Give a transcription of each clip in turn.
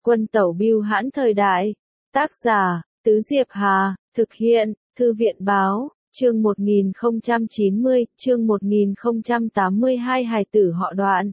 Quân tẩu bưu hãn thời đại. Tác giả, Tứ Diệp Hà, thực hiện, Thư viện báo, chương 1090, chương 1082 hài tử họ Đoạn.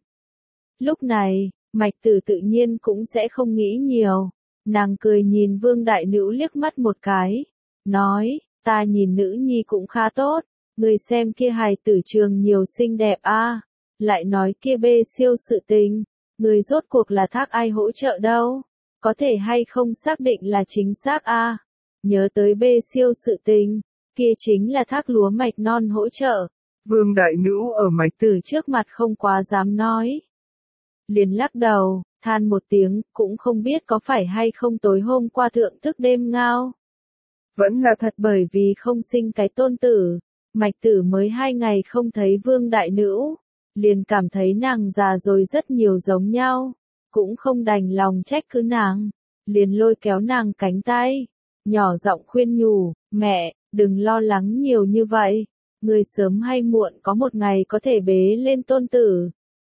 Lúc này, Mạch Tử tự nhiên cũng sẽ không nghĩ nhiều. Nàng cười nhìn Vương Đại Nữu liếc mắt một cái. Nói, ta nhìn nữ nhi cũng khá tốt. Người xem kia hài tử trường nhiều xinh đẹp a. Lại nói kia bê siêu sự tình. Người rốt cuộc là thác ai hỗ trợ đâu. Có thể hay không xác định là chính xác a. Nhớ tới bê siêu sự tình. Kia chính là thác lúa mạch non hỗ trợ. Vương Đại Nữu ở Mạch Tử trước mặt không quá dám nói. Liền lắc đầu, than một tiếng, cũng không biết có phải hay không tối hôm qua thượng thức đêm ngao. Vẫn là thật bởi vì không sinh cái tôn tử, Mạch Tử mới 2 ngày không thấy Vương Đại Nữu, liền cảm thấy nàng già rồi rất nhiều giống nhau, cũng không đành lòng trách cứ nàng, liền lôi kéo nàng cánh tay, nhỏ giọng khuyên nhủ, mẹ, đừng lo lắng nhiều như vậy, người sớm hay muộn có một ngày có thể bế lên tôn tử.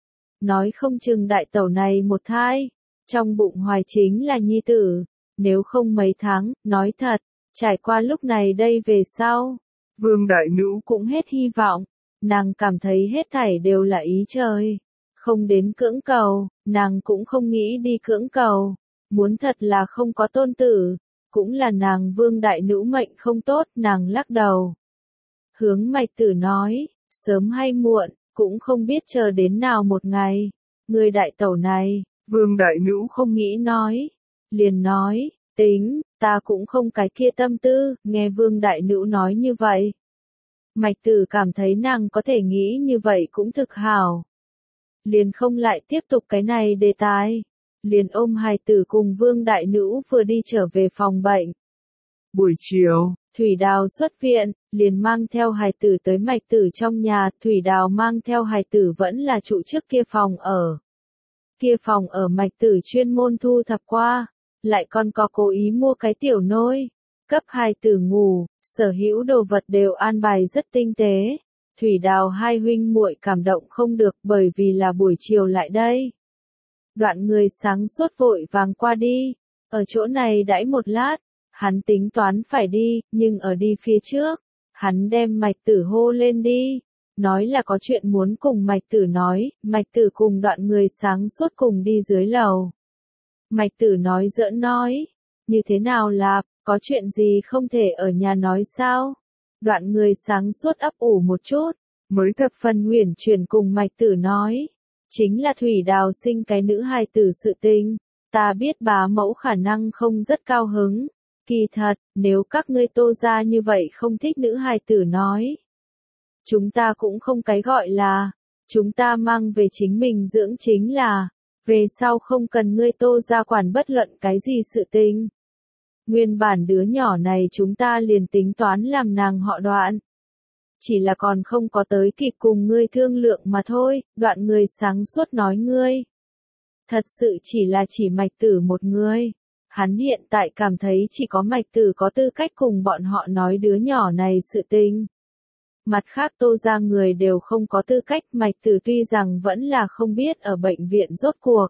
Nói không chừng đại tẩu này một thai, trong bụng hoài chính là nhi tử, nếu không mấy tháng, nói thật, trải qua lúc này đây về sau. Vương Đại Nữu cũng hết hy vọng, nàng cảm thấy hết thảy đều là ý trời, không đến cưỡng cầu, nàng cũng không nghĩ đi cưỡng cầu, muốn thật là không có tôn tử, cũng là nàng Vương Đại Nữu mệnh không tốt, nàng lắc đầu. Hướng Mạch Tử nói, sớm hay muộn, cũng không biết chờ đến nào một ngày, người đại tẩu này, Vương Đại Nữu không nghĩ nói, liền nói, tính, ta cũng không cái kia tâm tư, nghe Vương Đại Nữu nói như vậy. Mạch Tử cảm thấy nàng có thể nghĩ như vậy cũng thực hảo. Liền không lại tiếp tục cái này đề tài, liền ôm hài tử cùng Vương Đại Nữu vừa đi trở về phòng bệnh. Buổi chiều, Thủy Đào xuất viện, liền mang theo hài tử tới Mạch Tử trong nhà, Thủy Đào mang theo hài tử vẫn là trụ trước kia phòng ở. Kia phòng ở Mạch Tử chuyên môn thu thập qua, lại còn có cố ý mua cái tiểu nôi, cấp hài tử ngủ, sở hữu đồ vật đều an bài rất tinh tế. Thủy Đào hai huynh muội cảm động không được bởi vì là buổi chiều lại đây. Đoạn người sáng suốt vội vàng qua đi, ở chỗ này đãi một lát. Hắn tính toán phải đi, nhưng ở đi phía trước, hắn đem Mạch Tử hô lên đi, nói là có chuyện muốn cùng Mạch Tử nói, Mạch Tử cùng đoạn người sáng suốt cùng đi dưới lầu. Mạch Tử nói giỡn nói, như thế nào là, có chuyện gì không thể ở nhà nói sao? Đoạn người sáng suốt ấp ủ một chút, mới thập phần uyển chuyển cùng Mạch Tử nói, chính là Thủy Đào sinh cái nữ hài tử sự tình, ta biết bá mẫu khả năng không rất cao hứng. Kỳ thật, nếu các ngươi Tô gia như vậy không thích nữ hài tử nói. Chúng ta cũng không cái gọi là, chúng ta mang về chính mình dưỡng chính là, về sau không cần ngươi Tô gia quản bất luận cái gì sự tình. Nguyên bản đứa nhỏ này chúng ta liền tính toán làm nàng họ Đoạn. Chỉ là còn không có tới kịp cùng ngươi thương lượng mà thôi, Đoạn người sáng suốt nói ngươi. Thật sự chỉ là chỉ Mạch Tử một người. Hắn hiện tại cảm thấy chỉ có Mạch Tử có tư cách cùng bọn họ nói đứa nhỏ này sự tình. Mặt khác Tô gia người đều không có tư cách, Mạch Tử tuy rằng vẫn là không biết ở bệnh viện rốt cuộc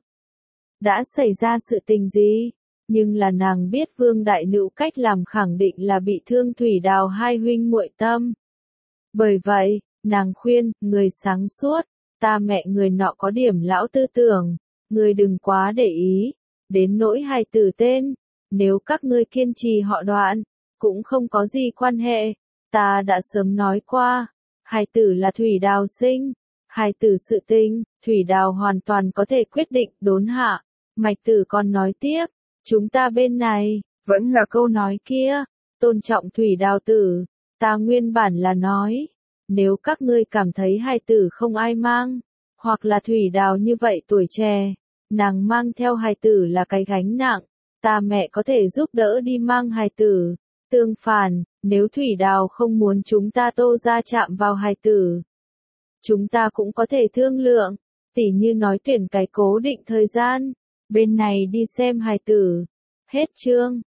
đã xảy ra sự tình gì, nhưng là nàng biết Vương Đại Nữu cách làm khẳng định là bị thương Thủy Đào hai huynh muội tâm. Bởi vậy, nàng khuyên, người sáng suốt, ta mẹ người nọ có điểm lão tư tưởng, người đừng quá để ý. Đến nỗi hài tử tên, nếu các ngươi kiên trì họ Đoạn, cũng không có gì quan hệ, ta đã sớm nói qua, hài tử là Thủy Đào sinh, hài tử sự tình, Thủy Đào hoàn toàn có thể quyết định, đốn hạ. Mạch Tử còn nói tiếp, chúng ta bên này, vẫn là câu nói kia, tôn trọng Thủy Đào tử, ta nguyên bản là nói, nếu các ngươi cảm thấy hài tử không ai mang, hoặc là Thủy Đào như vậy tuổi trẻ. Nàng mang theo hài tử là cái gánh nặng, ta mẹ có thể giúp đỡ đi mang hài tử. Tương phản, nếu Thủy Đào không muốn chúng ta Tô gia chạm vào hài tử, chúng ta cũng có thể thương lượng, tỉ như nói tuyển cái cố định thời gian, bên này đi xem hài tử. Hết chương.